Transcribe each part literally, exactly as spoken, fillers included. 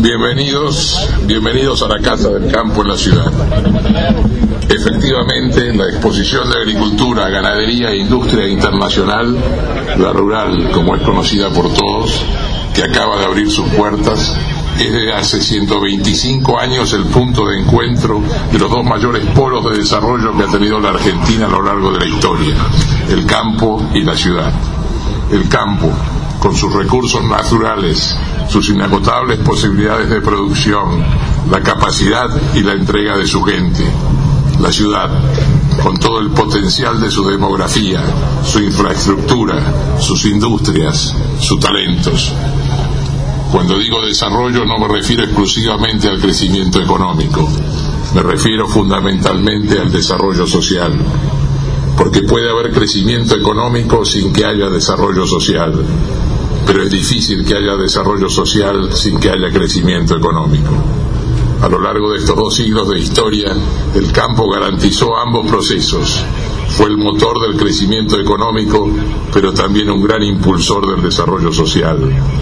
Bienvenidos, bienvenidos a la Casa del Campo en la ciudad. Efectivamente, la exposición de agricultura, ganadería e industria internacional, la rural, como es conocida por todos, que acaba de abrir sus puertas, es desde hace ciento veinticinco años el punto de encuentro de los dos mayores polos de desarrollo que ha tenido la Argentina a lo largo de la historia, el campo y la ciudad. El campo, con sus recursos naturales, sus inagotables posibilidades de producción, la capacidad y la entrega de su gente. La ciudad, con todo el potencial de su demografía, su infraestructura, sus industrias, sus talentos. Cuando digo desarrollo no me refiero exclusivamente al crecimiento económico, me refiero fundamentalmente al desarrollo social, porque puede haber crecimiento económico sin que haya desarrollo social, pero es difícil que haya desarrollo social sin que haya crecimiento económico. A lo largo de estos dos siglos de historia, el campo garantizó ambos procesos. Fue el motor del crecimiento económico, pero también un gran impulsor del desarrollo social.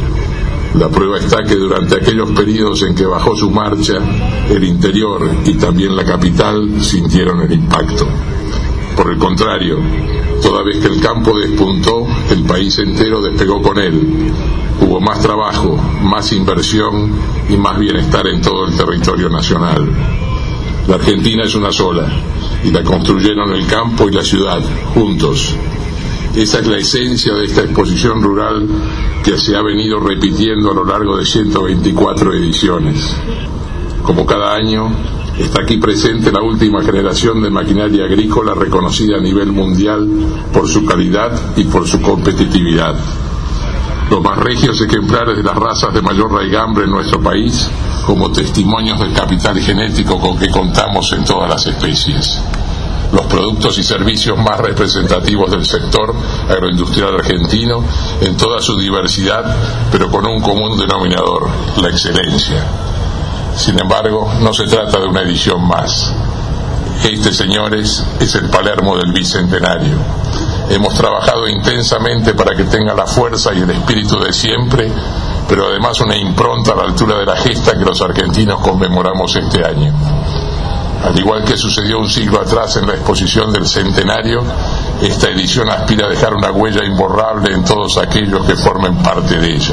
La prueba está que durante aquellos periodos en que bajó su marcha, el interior y también la capital sintieron el impacto. Por el contrario, toda vez que el campo despuntó, el país entero despegó con él. Hubo más trabajo, más inversión y más bienestar en todo el territorio nacional. La Argentina es una sola, y la construyeron el campo y la ciudad, juntos. Esa es la esencia de esta exposición rural que se ha venido repitiendo a lo largo de ciento veinticuatro ediciones. Como cada año, está aquí presente la última generación de maquinaria agrícola reconocida a nivel mundial por su calidad y por su competitividad. Los más regios ejemplares de las razas de mayor raigambre en nuestro país, como testimonios del capital genético con que contamos en todas las especies. Los productos y servicios más representativos del sector agroindustrial argentino en toda su diversidad, pero con un común denominador, la excelencia. Sin embargo, no se trata de una edición más. Este, señores, es el Palermo del Bicentenario. Hemos trabajado intensamente para que tenga la fuerza y el espíritu de siempre, pero además una impronta a la altura de la gesta que los argentinos conmemoramos este año. Al igual que sucedió un siglo atrás en la exposición del centenario, esta edición aspira a dejar una huella imborrable en todos aquellos que formen parte de ella.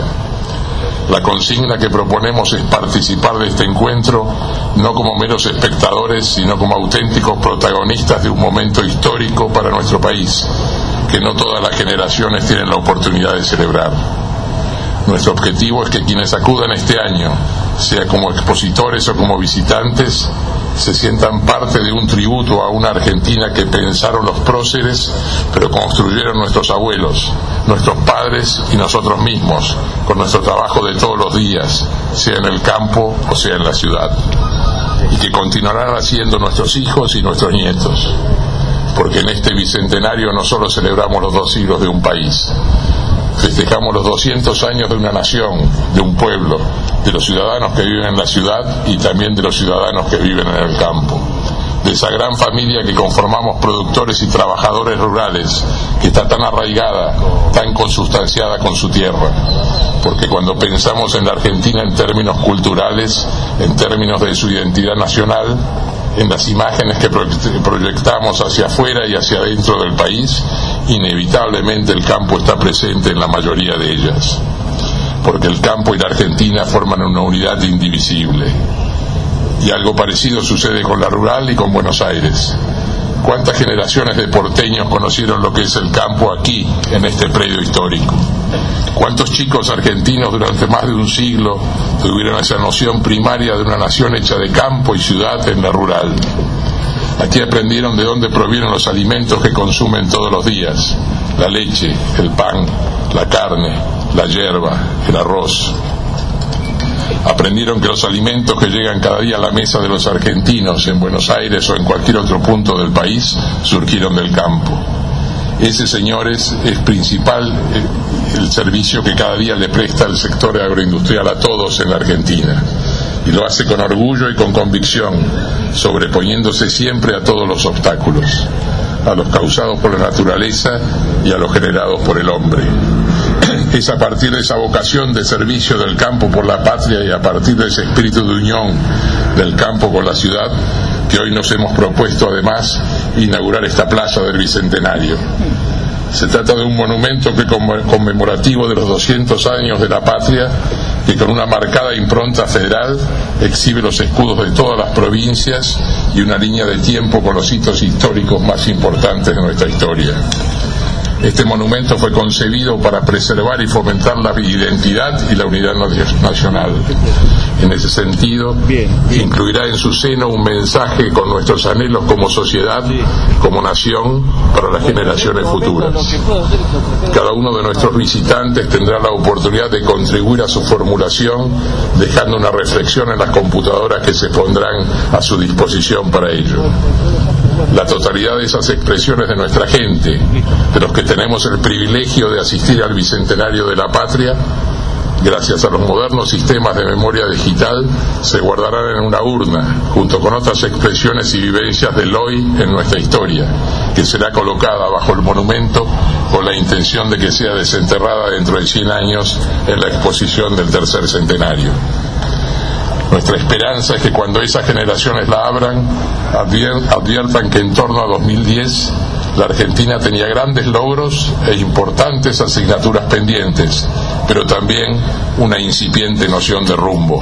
La consigna que proponemos es participar de este encuentro no como meros espectadores, sino como auténticos protagonistas de un momento histórico para nuestro país, que no todas las generaciones tienen la oportunidad de celebrar. Nuestro objetivo es que quienes acudan este año, sea como expositores o como visitantes, se sientan parte de un tributo a una Argentina que pensaron los próceres, pero construyeron nuestros abuelos, nuestros padres y nosotros mismos, con nuestro trabajo de todos los días, sea en el campo o sea en la ciudad, y que continuarán haciendo nuestros hijos y nuestros nietos, porque en este bicentenario no solo celebramos los dos siglos de un país, festejamos los doscientos años de una nación, de un pueblo, de los ciudadanos que viven en la ciudad y también de los ciudadanos que viven en el campo, de esa gran familia que conformamos productores y trabajadores rurales, que está tan arraigada, tan consustanciada con su tierra. Porque cuando pensamos en la Argentina en términos culturales, en términos de su identidad nacional, en las imágenes que proyectamos hacia afuera y hacia adentro del país, inevitablemente el campo está presente en la mayoría de ellas, porque el campo y la Argentina forman una unidad indivisible. Y algo parecido sucede con la rural y con Buenos Aires. ¿Cuántas generaciones de porteños conocieron lo que es el campo aquí, en este predio histórico? ¿Cuántos chicos argentinos durante más de un siglo tuvieron esa noción primaria de una nación hecha de campo y ciudad en la rural? Aquí aprendieron de dónde provienen los alimentos que consumen todos los días: la leche, el pan, la carne, la yerba, el arroz. Aprendieron que los alimentos que llegan cada día a la mesa de los argentinos en Buenos Aires o en cualquier otro punto del país surgieron del campo. Ese, señores, es principal el servicio que cada día le presta el sector agroindustrial a todos en la Argentina, y lo hace con orgullo y con convicción, sobreponiéndose siempre a todos los obstáculos, a los causados por la naturaleza y a los generados por el hombre. Es a partir de esa vocación de servicio del campo por la patria y a partir de ese espíritu de unión del campo con la ciudad que hoy nos hemos propuesto además inaugurar esta plaza del Bicentenario. Se trata de un monumento que conmemorativo de los doscientos años de la patria, que con una marcada impronta federal exhibe los escudos de todas las provincias y una línea de tiempo con los hitos históricos más importantes de nuestra historia. Este monumento fue concebido para preservar y fomentar la identidad y la unidad nacional. En ese sentido, incluirá en su seno un mensaje con nuestros anhelos como sociedad, como nación, para las generaciones futuras. Cada uno de nuestros visitantes tendrá la oportunidad de contribuir a su formulación, dejando una reflexión en las computadoras que se pondrán a su disposición para ello. La totalidad de esas expresiones de nuestra gente, de los que tenemos el privilegio de asistir al Bicentenario de la Patria, gracias a los modernos sistemas de memoria digital, se guardarán en una urna, junto con otras expresiones y vivencias del hoy en nuestra historia, que será colocada bajo el monumento con la intención de que sea desenterrada dentro de cien años en la exposición del tercer centenario. Nuestra esperanza es que cuando esas generaciones la abran, adviertan que en torno a dos mil diez la Argentina tenía grandes logros e importantes asignaturas pendientes, pero también una incipiente noción de rumbo.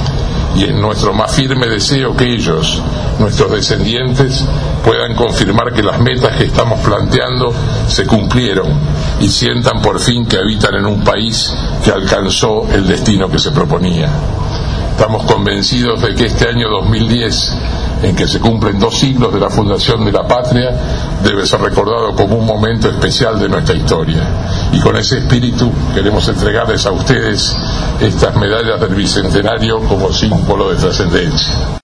Y es nuestro más firme deseo que ellos, nuestros descendientes, puedan confirmar que las metas que estamos planteando se cumplieron y sientan por fin que habitan en un país que alcanzó el destino que se proponía. Estamos convencidos de que este año dos mil diez, en que se cumplen dos siglos de la fundación de la patria, debe ser recordado como un momento especial de nuestra historia. Y con ese espíritu queremos entregarles a ustedes estas medallas del Bicentenario como símbolo de trascendencia.